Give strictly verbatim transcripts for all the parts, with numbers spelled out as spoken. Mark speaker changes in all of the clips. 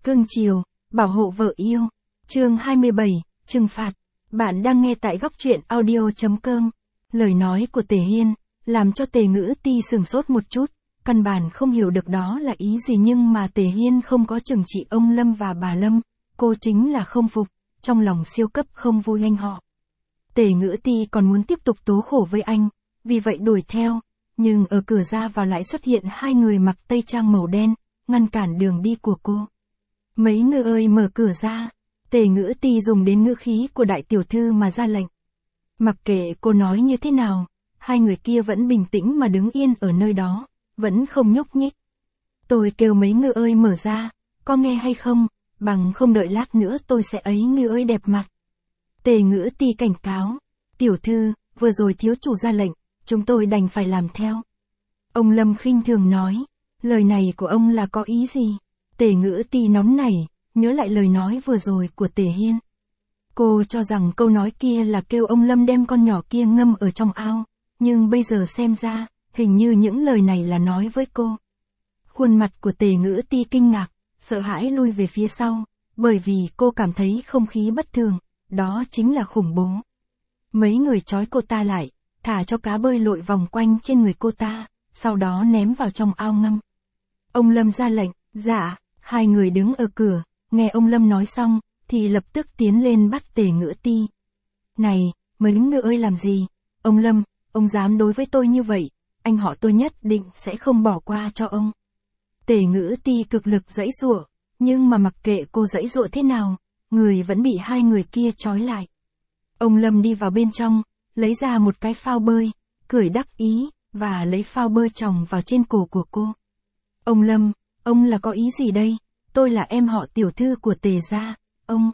Speaker 1: cương chiều, bảo hộ vợ yêu. Chương hai mươi bảy, trừng phạt. Bạn đang nghe tại góc truyện audio chấm com. Lời nói của Tề Hiên, làm cho Tề Ngữ Ti sửng sốt một chút, căn bản không hiểu được đó là ý gì, nhưng mà Tề Hiên không có trừng trị ông Lâm và bà Lâm, cô chính là không phục, trong lòng siêu cấp không vui anh họ. Tề Ngữ Ti còn muốn tiếp tục tố khổ với anh, vì vậy đuổi theo, nhưng ở cửa ra vào lại xuất hiện hai người mặc tây trang màu đen, ngăn cản đường đi của cô. Mấy người ơi, mở cửa ra. Tề Ngữ Ti dùng đến ngữ khí của đại tiểu thư mà ra lệnh. Mặc kệ cô nói như thế nào, hai người kia vẫn bình tĩnh mà đứng yên ở nơi đó, vẫn không nhúc nhích. Tôi kêu mấy người ơi mở ra, có nghe hay không, bằng không đợi lát nữa tôi sẽ ấy người ơi đẹp mặt. Tề Ngữ Ti cảnh cáo. Tiểu thư, vừa rồi thiếu chủ ra lệnh, chúng tôi đành phải làm theo. Ông Lâm khinh thường nói, lời này của ông là có ý gì? Tề Ngữ Ti nóng nảy, nhớ lại lời nói vừa rồi của Tề Hiên. Cô cho rằng câu nói kia là kêu ông Lâm đem con nhỏ kia ngâm ở trong ao, nhưng bây giờ xem ra, hình như những lời này là nói với cô. Khuôn mặt của Tề Ngữ Ti kinh ngạc, sợ hãi lui về phía sau, bởi vì cô cảm thấy không khí bất thường, đó chính là khủng bố. Mấy người trói cô ta lại, thả cho cá bơi lội vòng quanh trên người cô ta, sau đó ném vào trong ao ngâm. Ông Lâm ra lệnh, dạ, hai người đứng ở cửa, nghe ông Lâm nói xong, thì lập tức tiến lên bắt Tề Ngữ Ti. Này, mấy người ơi làm gì? Ông Lâm, ông dám đối với tôi như vậy, anh họ tôi nhất định sẽ không bỏ qua cho ông. Tề Ngữ Ti cực lực giãy giụa, nhưng mà mặc kệ cô giãy giụa thế nào, người vẫn bị hai người kia trói lại. Ông Lâm đi vào bên trong, lấy ra một cái phao bơi, cười đắc ý, và lấy phao bơi chồng vào trên cổ của cô. Ông Lâm, ông là có ý gì đây? Tôi là em họ tiểu thư của Tề gia, ông.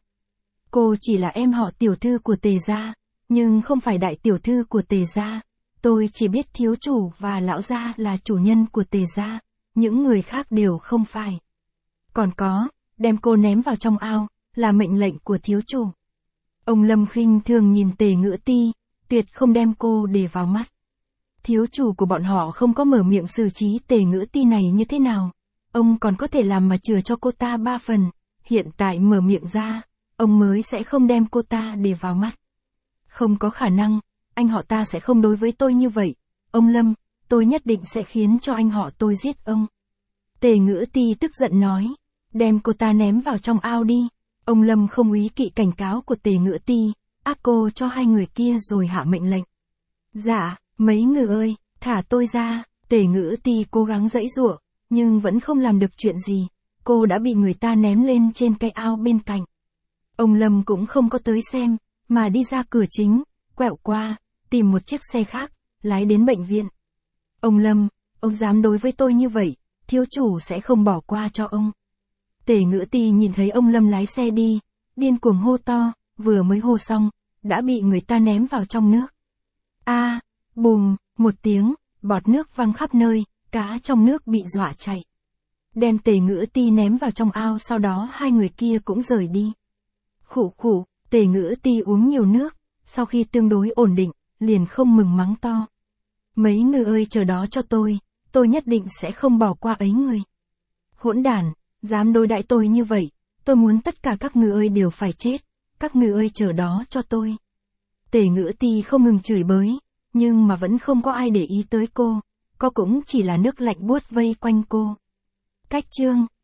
Speaker 1: Cô chỉ là em họ tiểu thư của Tề gia, nhưng không phải đại tiểu thư của Tề gia. Tôi chỉ biết thiếu chủ và lão gia là chủ nhân của Tề gia, những người khác đều không phải. Còn có, đem cô ném vào trong ao, là mệnh lệnh của thiếu chủ. Ông Lâm khinh thường nhìn Tề Ngữ Ti, tuyệt không đem cô để vào mắt. Thiếu chủ của bọn họ không có mở miệng xử trí Tề Ngữ Ti này như thế nào, ông còn có thể làm mà chừa cho cô ta ba phần, hiện tại mở miệng ra, ông mới sẽ không đem cô ta để vào mắt. Không có khả năng, anh họ ta sẽ không đối với tôi như vậy, ông Lâm, tôi nhất định sẽ khiến cho anh họ tôi giết ông. Tề Ngữ Ti tức giận nói, đem cô ta ném vào trong ao đi. Ông Lâm không úy kỵ cảnh cáo của Tề Ngữ Ti, ác cô cho hai người kia rồi hạ mệnh lệnh. Dạ, mấy người ơi, thả tôi ra. Tề Ngữ Ti cố gắng giãy giụa, nhưng vẫn không làm được chuyện gì, cô đã bị người ta ném lên trên cái ao bên cạnh. Ông Lâm cũng không có tới xem, mà đi ra cửa chính, quẹo qua, tìm một chiếc xe khác, lái đến bệnh viện. Ông Lâm, ông dám đối với tôi như vậy, thiếu chủ sẽ không bỏ qua cho ông. Tề Ngữ Ti nhìn thấy ông Lâm lái xe đi, điên cuồng hô to, vừa mới hô xong, đã bị người ta ném vào trong nước. A, à, bùm, một tiếng, bọt nước văng khắp nơi, cá trong nước bị dọa chạy. Đem Tề Ngữ Ti ném vào trong ao, sau đó hai người kia cũng rời đi. Khụ khụ, Tề Ngữ Ti uống nhiều nước, sau khi tương đối ổn định, liền không mừng mắng to. Mấy người ơi chờ đó cho tôi, tôi nhất định sẽ không bỏ qua ấy người. Hỗn đản, dám đối đãi tôi như vậy, tôi muốn tất cả các người ơi đều phải chết, các người ơi chờ đó cho tôi. Tề Ngữ Ti không ngừng chửi bới, nhưng mà vẫn không có ai để ý tới cô, có cũng chỉ là nước lạnh buốt vây quanh cô. Cách chương